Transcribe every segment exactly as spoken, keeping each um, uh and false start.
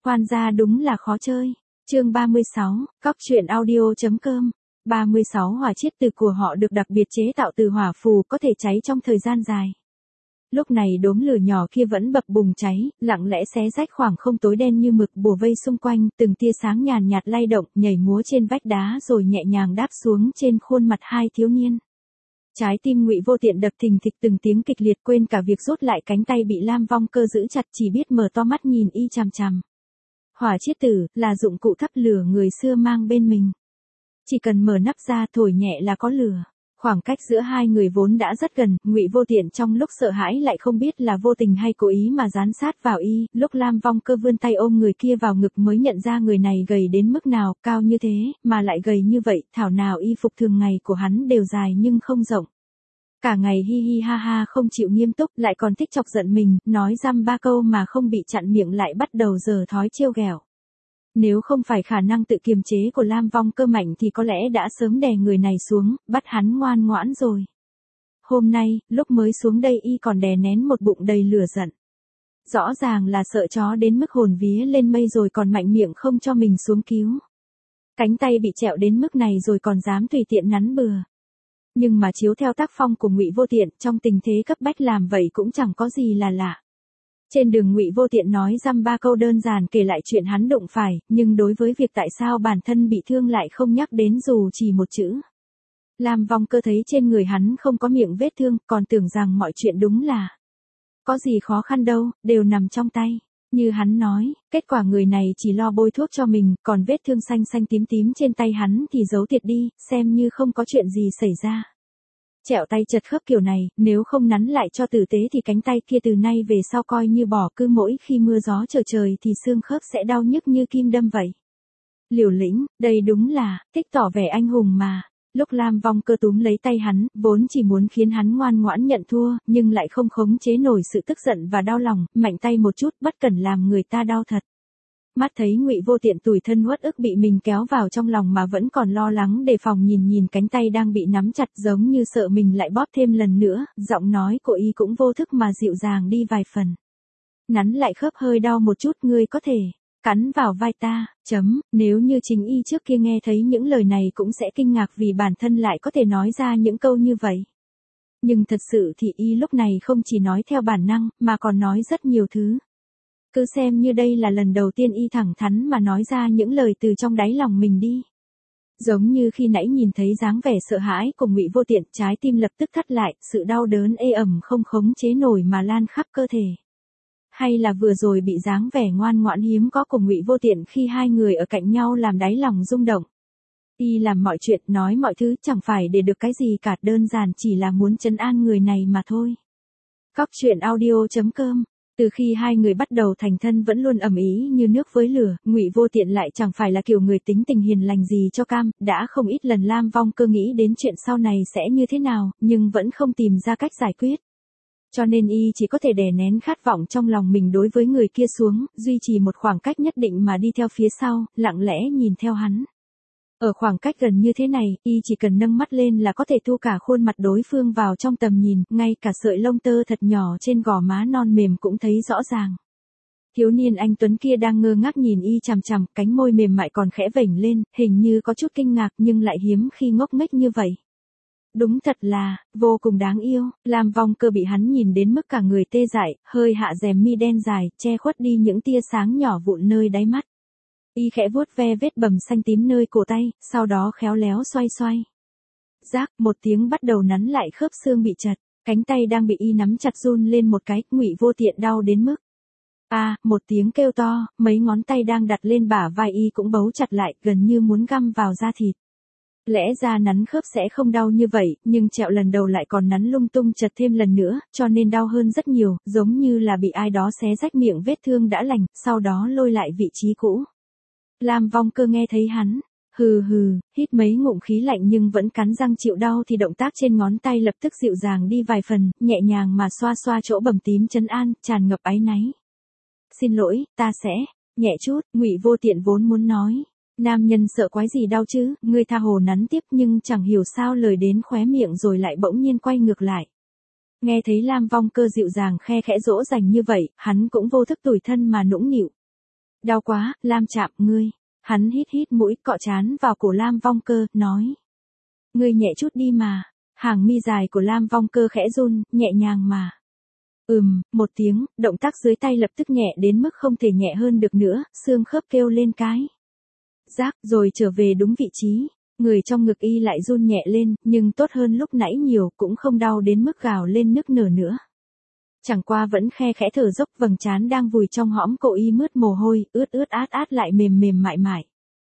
Khoan ra đúng là khó chơi. Chương ba mươi sáu, cóc truyện audio.com. ba mươi sáu hỏa chiết từ của họ được đặc biệt chế tạo từ hỏa phù, có thể cháy trong thời gian dài. Lúc này đốm lửa nhỏ kia vẫn bập bùng cháy, lặng lẽ xé rách khoảng không tối đen như mực bùa vây xung quanh, từng tia sáng nhàn nhạt lay động, nhảy múa trên vách đá rồi nhẹ nhàng đáp xuống trên khuôn mặt hai thiếu niên. Trái tim Ngụy Vô Tiện đập thình thịch từng tiếng kịch liệt, quên cả việc rút lại cánh tay bị Lam Vong Cơ giữ chặt, chỉ biết mở to mắt nhìn y chằm chằm. Hỏa chiết tử là dụng cụ thắp lửa người xưa mang bên mình. Chỉ cần mở nắp ra thổi nhẹ là có lửa. Khoảng cách giữa hai người vốn đã rất gần, Ngụy Vô Tiện trong lúc sợ hãi lại không biết là vô tình hay cố ý mà dán sát vào y, lúc Lam Vong Cơ vươn tay ôm người kia vào ngực mới nhận ra người này gầy đến mức nào, cao như thế, mà lại gầy như vậy, thảo nào y phục thường ngày của hắn đều dài nhưng không rộng. Cả ngày hi hi ha ha không chịu nghiêm túc, lại còn thích chọc giận mình, nói dăm ba câu mà không bị chặn miệng lại bắt đầu giở thói trêu ghẹo. Nếu không phải khả năng tự kiềm chế của Lam Vong Cơ mạnh thì có lẽ đã sớm đè người này xuống, bắt hắn ngoan ngoãn rồi. Hôm nay, lúc mới xuống đây y còn đè nén một bụng đầy lửa giận. Rõ ràng là sợ chó đến mức hồn vía lên mây rồi còn mạnh miệng không cho mình xuống cứu. Cánh tay bị trẹo đến mức này rồi còn dám tùy tiện nắn bừa. Nhưng mà chiếu theo tác phong của Ngụy Vô Tiện, trong tình thế cấp bách làm vậy cũng chẳng có gì là lạ. Trên đường Ngụy Vô Tiện nói dăm ba câu đơn giản kể lại chuyện hắn đụng phải, nhưng đối với việc tại sao bản thân bị thương lại không nhắc đến dù chỉ một chữ. Lam Vong Cơ thấy trên người hắn không có miệng vết thương, còn tưởng rằng mọi chuyện đúng là có gì khó khăn đâu, đều nằm trong tay. Như hắn nói, kết quả người này chỉ lo bôi thuốc cho mình, còn vết thương xanh xanh tím tím trên tay hắn thì giấu tiệt đi, xem như không có chuyện gì xảy ra. Chẹo tay chật khớp kiểu này, nếu không nắn lại cho tử tế thì cánh tay kia từ nay về sau coi như bỏ, cứ mỗi khi mưa gió trở trời thì xương khớp sẽ đau nhức như kim đâm vậy. Liều lĩnh, đây đúng là, thích tỏ vẻ anh hùng mà. Lúc Lam Vong Cơ túm lấy tay hắn, vốn chỉ muốn khiến hắn ngoan ngoãn nhận thua, nhưng lại không khống chế nổi sự tức giận và đau lòng, mạnh tay một chút bất cẩn làm người ta đau thật. Mắt thấy Ngụy Vô Tiện tủi thân uất ức bị mình kéo vào trong lòng mà vẫn còn lo lắng đề phòng, nhìn nhìn cánh tay đang bị nắm chặt giống như sợ mình lại bóp thêm lần nữa, giọng nói của y cũng vô thức mà dịu dàng đi vài phần. Nắn lại khớp hơi đau một chút, ngươi có thể cắn vào vai ta, chấm, nếu như chính y trước kia nghe thấy những lời này cũng sẽ kinh ngạc vì bản thân lại có thể nói ra những câu như vậy. Nhưng thật sự thì y lúc này không chỉ nói theo bản năng, mà còn nói rất nhiều thứ. Cứ xem như đây là lần đầu tiên y thẳng thắn mà nói ra những lời từ trong đáy lòng mình đi. Giống như khi nãy nhìn thấy dáng vẻ sợ hãi của Ngụy Vô Tiện, trái tim lập tức thắt lại, sự đau đớn ê ẩm không khống chế nổi mà lan khắp cơ thể. Hay là vừa rồi bị dáng vẻ ngoan ngoãn hiếm có của Ngụy Vô Tiện khi hai người ở cạnh nhau làm đáy lòng rung động. Y làm mọi chuyện, nói mọi thứ chẳng phải để được cái gì cả, đơn giản chỉ là muốn trấn an người này mà thôi. Cóc truyện audio.com. Từ khi hai người bắt đầu thành thân vẫn luôn ầm ĩ như nước với lửa, Ngụy Vô Tiện lại chẳng phải là kiểu người tính tình hiền lành gì cho cam, đã không ít lần Lam Vong Cơ nghĩ đến chuyện sau này sẽ như thế nào, nhưng vẫn không tìm ra cách giải quyết. Cho nên y chỉ có thể đè nén khát vọng trong lòng mình đối với người kia xuống, duy trì một khoảng cách nhất định mà đi theo phía sau, lặng lẽ nhìn theo hắn. Ở khoảng cách gần như thế này, y chỉ cần nâng mắt lên là có thể thu cả khuôn mặt đối phương vào trong tầm nhìn, ngay cả sợi lông tơ thật nhỏ trên gò má non mềm cũng thấy rõ ràng. Thiếu niên anh tuấn kia đang ngơ ngác nhìn y chằm chằm, cánh môi mềm mại còn khẽ vểnh lên, hình như có chút kinh ngạc nhưng lại hiếm khi ngốc nghếch như vậy. Đúng thật là, vô cùng đáng yêu. Lam Vong Cơ bị hắn nhìn đến mức cả người tê dại, hơi hạ rèm mi đen dài, che khuất đi những tia sáng nhỏ vụn nơi đáy mắt. Y khẽ vuốt ve vết bầm xanh tím nơi cổ tay, sau đó khéo léo xoay xoay. Rác, một tiếng bắt đầu nắn lại khớp xương bị chật, cánh tay đang bị y nắm chặt run lên một cái, Ngụy Vô Tiện đau đến mức. A, à, một tiếng kêu to, mấy ngón tay đang đặt lên bả vai y cũng bấu chặt lại, gần như muốn găm vào da thịt. Lẽ ra nắn khớp sẽ không đau như vậy, nhưng chẹo lần đầu lại còn nắn lung tung chật thêm lần nữa, cho nên đau hơn rất nhiều, giống như là bị ai đó xé rách miệng vết thương đã lành, sau đó lôi lại vị trí cũ. Lam Vong Cơ nghe thấy hắn, hừ hừ, hít mấy ngụm khí lạnh nhưng vẫn cắn răng chịu đau thì động tác trên ngón tay lập tức dịu dàng đi vài phần, nhẹ nhàng mà xoa xoa chỗ bầm tím trấn an, tràn ngập áy náy. Xin lỗi, ta sẽ, nhẹ chút, Ngụy Vô Tiện vốn muốn nói. Nam nhân sợ quái gì đau chứ, ngươi tha hồ nắn tiếp nhưng chẳng hiểu sao lời đến khóe miệng rồi lại bỗng nhiên quay ngược lại. Nghe thấy Lam Vong Cơ dịu dàng khe khẽ dỗ dành như vậy, hắn cũng vô thức tủi thân mà nũng nịu. Đau quá, Lam Trạm, ngươi. Hắn hít hít mũi, cọ trán vào cổ Lam Vong Cơ, nói. Ngươi nhẹ chút đi mà. Hàng mi dài của Lam Vong Cơ khẽ run, nhẹ nhàng mà. Ừm, một tiếng, động tác dưới tay lập tức nhẹ đến mức không thể nhẹ hơn được nữa, xương khớp kêu lên cái. Rác, rồi trở về đúng vị trí. Người trong ngực y lại run nhẹ lên, nhưng tốt hơn lúc nãy nhiều, cũng không đau đến mức gào lên nức nở nữa. Chẳng qua vẫn khe khẽ thở dốc, vầng trán đang vùi trong hõm cổ y mướt mồ hôi, ướt ướt át át lại mềm mềm mại mại.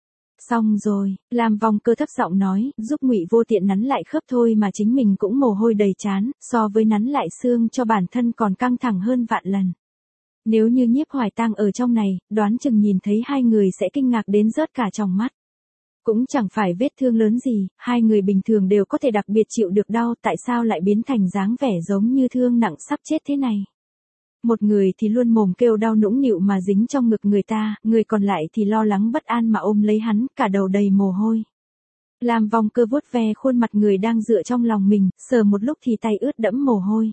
Xong rồi, Lam Vong Cơ thấp giọng nói, giúp Ngụy Vô Tiện nắn lại khớp thôi mà chính mình cũng mồ hôi đầy trán, so với nắn lại xương cho bản thân còn căng thẳng hơn vạn lần. Nếu như Nhiếp Hoài Tang ở trong này, đoán chừng nhìn thấy hai người sẽ kinh ngạc đến rớt cả tròng mắt. Cũng chẳng phải vết thương lớn gì, hai người bình thường đều có thể đặc biệt chịu được đau, tại sao lại biến thành dáng vẻ giống như thương nặng sắp chết thế này. Một người thì luôn mồm kêu đau nũng nịu mà dính trong ngực người ta, người còn lại thì lo lắng bất an mà ôm lấy hắn, cả đầu đầy mồ hôi. Lam Vong Cơ vuốt ve khuôn mặt người đang dựa trong lòng mình, sờ một lúc thì tay ướt đẫm mồ hôi.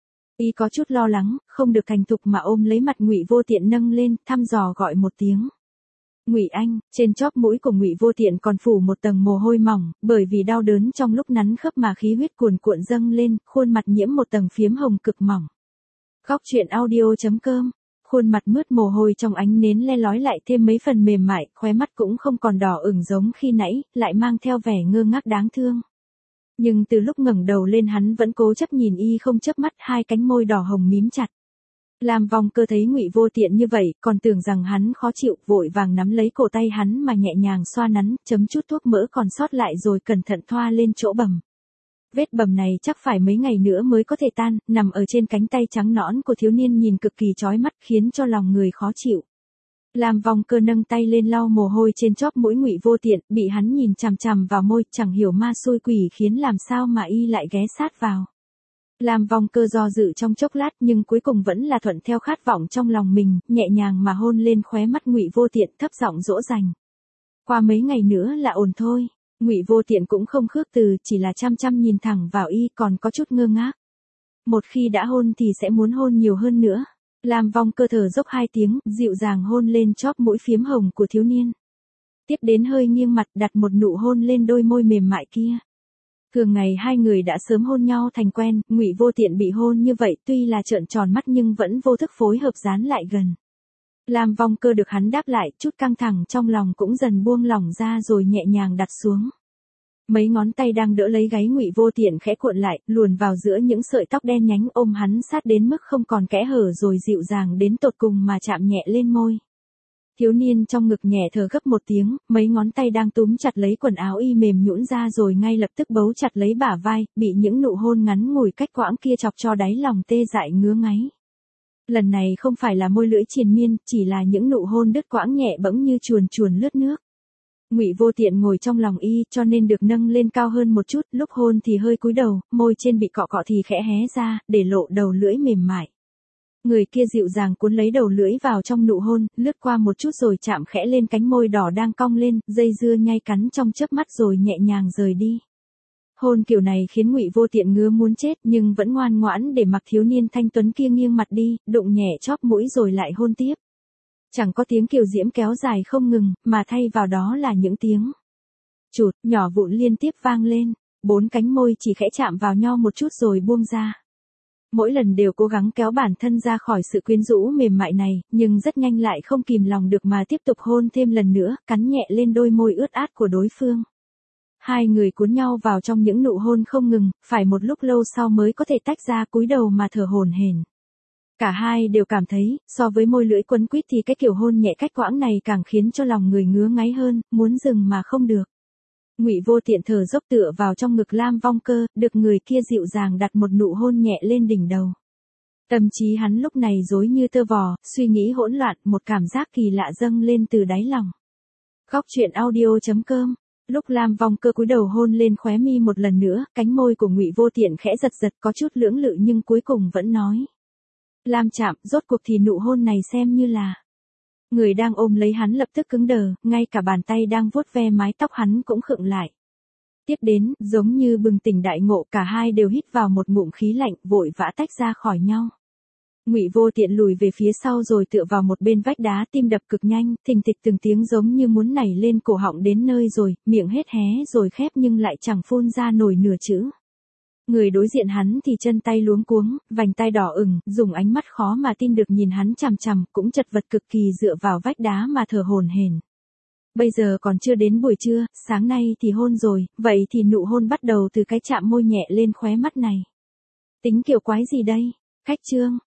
Y có chút lo lắng, không được thành thục mà ôm lấy mặt Ngụy Vô Tiện nâng lên, thăm dò gọi một tiếng. Ngụy Anh, trên chóp mũi của Ngụy Vô Tiện còn phủ một tầng mồ hôi mỏng, bởi vì đau đớn trong lúc nắn khớp mà khí huyết cuồn cuộn dâng lên, khuôn mặt nhiễm một tầng phiếm hồng cực mỏng. Góc truyện audio chấm com, khuôn mặt mướt mồ hôi trong ánh nến le lói lại thêm mấy phần mềm mại, khóe mắt cũng không còn đỏ ửng giống khi nãy, lại mang theo vẻ ngơ ngác đáng thương. Nhưng từ lúc ngẩng đầu lên hắn vẫn cố chấp nhìn y không chớp mắt, hai cánh môi đỏ hồng mím chặt. Lam Vong Cơ thấy Ngụy Vô Tiện như vậy, còn tưởng rằng hắn khó chịu, vội vàng nắm lấy cổ tay hắn mà nhẹ nhàng xoa nắn, chấm chút thuốc mỡ còn sót lại rồi cẩn thận thoa lên chỗ bầm. Vết bầm này chắc phải mấy ngày nữa mới có thể tan, nằm ở trên cánh tay trắng nõn của thiếu niên nhìn cực kỳ chói mắt, khiến cho lòng người khó chịu. Lam Vong Cơ nâng tay lên lau mồ hôi trên chóp mũi Ngụy Vô Tiện, bị hắn nhìn chằm chằm vào môi, chẳng hiểu ma xui quỷ khiến làm sao mà y lại ghé sát vào. Lam Vong Cơ do dự trong chốc lát nhưng cuối cùng vẫn là thuận theo khát vọng trong lòng mình, nhẹ nhàng mà hôn lên khóe mắt Ngụy Vô Tiện, thấp giọng dỗ dành. Qua mấy ngày nữa là ổn thôi. Ngụy Vô Tiện cũng không khước từ, chỉ là chăm chăm nhìn thẳng vào y, còn có chút ngơ ngác. Một khi đã hôn thì sẽ muốn hôn nhiều hơn nữa. Lam Vong Cơ thở dốc hai tiếng, dịu dàng hôn lên chóp mũi phiếm hồng của thiếu niên. Tiếp đến hơi nghiêng mặt đặt một nụ hôn lên đôi môi mềm mại kia. Thường ngày hai người đã sớm hôn nhau thành quen, Ngụy Vô Tiện bị hôn như vậy tuy là trợn tròn mắt nhưng vẫn vô thức phối hợp dán lại gần. Lam Vong Cơ được hắn đáp lại, chút căng thẳng trong lòng cũng dần buông lỏng ra rồi nhẹ nhàng đặt xuống. Mấy ngón tay đang đỡ lấy gáy Ngụy Vô Tiện khẽ cuộn lại, luồn vào giữa những sợi tóc đen nhánh, ôm hắn sát đến mức không còn kẽ hở rồi dịu dàng đến tột cùng mà chạm nhẹ lên môi. Thiếu niên trong ngực nhẹ thở gấp một tiếng, mấy ngón tay đang túm chặt lấy quần áo y mềm nhũn ra rồi ngay lập tức bấu chặt lấy bả vai, bị những nụ hôn ngắn ngủi cách quãng kia chọc cho đáy lòng tê dại ngứa ngáy. Lần này không phải là môi lưỡi triền miên, chỉ là những nụ hôn đứt quãng nhẹ bẫng như chuồn chuồn lướt nước. Ngụy Vô Tiện ngồi trong lòng y, cho nên được nâng lên cao hơn một chút, lúc hôn thì hơi cúi đầu, môi trên bị cọ cọ thì khẽ hé ra, để lộ đầu lưỡi mềm mại. Người kia dịu dàng cuốn lấy đầu lưỡi vào trong nụ hôn, lướt qua một chút rồi chạm khẽ lên cánh môi đỏ đang cong lên, dây dưa nhai cắn trong chớp mắt rồi nhẹ nhàng rời đi. Hôn kiểu này khiến Ngụy Vô Tiện ngứa muốn chết nhưng vẫn ngoan ngoãn để mặc thiếu niên thanh tuấn kia nghiêng mặt đi, đụng nhẹ chóp mũi rồi lại hôn tiếp. Chẳng có tiếng kiều diễm kéo dài không ngừng, mà thay vào đó là những tiếng chụt, nhỏ vụn liên tiếp vang lên, bốn cánh môi chỉ khẽ chạm vào nhau một chút rồi buông ra. Mỗi lần đều cố gắng kéo bản thân ra khỏi sự quyến rũ mềm mại này, nhưng rất nhanh lại không kìm lòng được mà tiếp tục hôn thêm lần nữa, cắn nhẹ lên đôi môi ướt át của đối phương. Hai người cuốn nhau vào trong những nụ hôn không ngừng, phải một lúc lâu sau mới có thể tách ra cúi đầu mà thở hổn hển. Cả hai đều cảm thấy, so với môi lưỡi quấn quýt thì cái kiểu hôn nhẹ cách quãng này càng khiến cho lòng người ngứa ngáy hơn, muốn dừng mà không được. Ngụy Vô Tiện thở dốc tựa vào trong ngực Lam Vong Cơ, được người kia dịu dàng đặt một nụ hôn nhẹ lên đỉnh đầu. Tâm trí hắn lúc này rối như tơ vò, suy nghĩ hỗn loạn, một cảm giác kỳ lạ dâng lên từ đáy lòng. Góc truyện audio chấm com. Lúc Lam Vong Cơ cúi đầu hôn lên khóe mi một lần nữa, cánh môi của Ngụy Vô Tiện khẽ giật giật có chút lưỡng lự nhưng cuối cùng vẫn nói. Lam Trạm, rốt cuộc thì nụ hôn này xem như là. Người đang ôm lấy hắn lập tức cứng đờ, ngay cả bàn tay đang vuốt ve mái tóc hắn cũng khựng lại. Tiếp đến, giống như bừng tỉnh đại ngộ, cả hai đều hít vào một ngụm khí lạnh, vội vã tách ra khỏi nhau. Ngụy Vô Tiện lùi về phía sau rồi tựa vào một bên vách đá, tim đập cực nhanh, thình thịch từng tiếng giống như muốn nảy lên cổ họng đến nơi rồi, miệng hết hé rồi khép nhưng lại chẳng phun ra nổi nửa chữ. Người đối diện hắn thì chân tay luống cuống, vành tai đỏ ửng, dùng ánh mắt khó mà tin được nhìn hắn chằm chằm, cũng chật vật cực kỳ dựa vào vách đá mà thở hổn hển. Bây giờ còn chưa đến buổi trưa, sáng nay thì hôn rồi, vậy thì nụ hôn bắt đầu từ cái chạm môi nhẹ lên khóe mắt này. Tính kiểu quái gì đây? Khách Trương,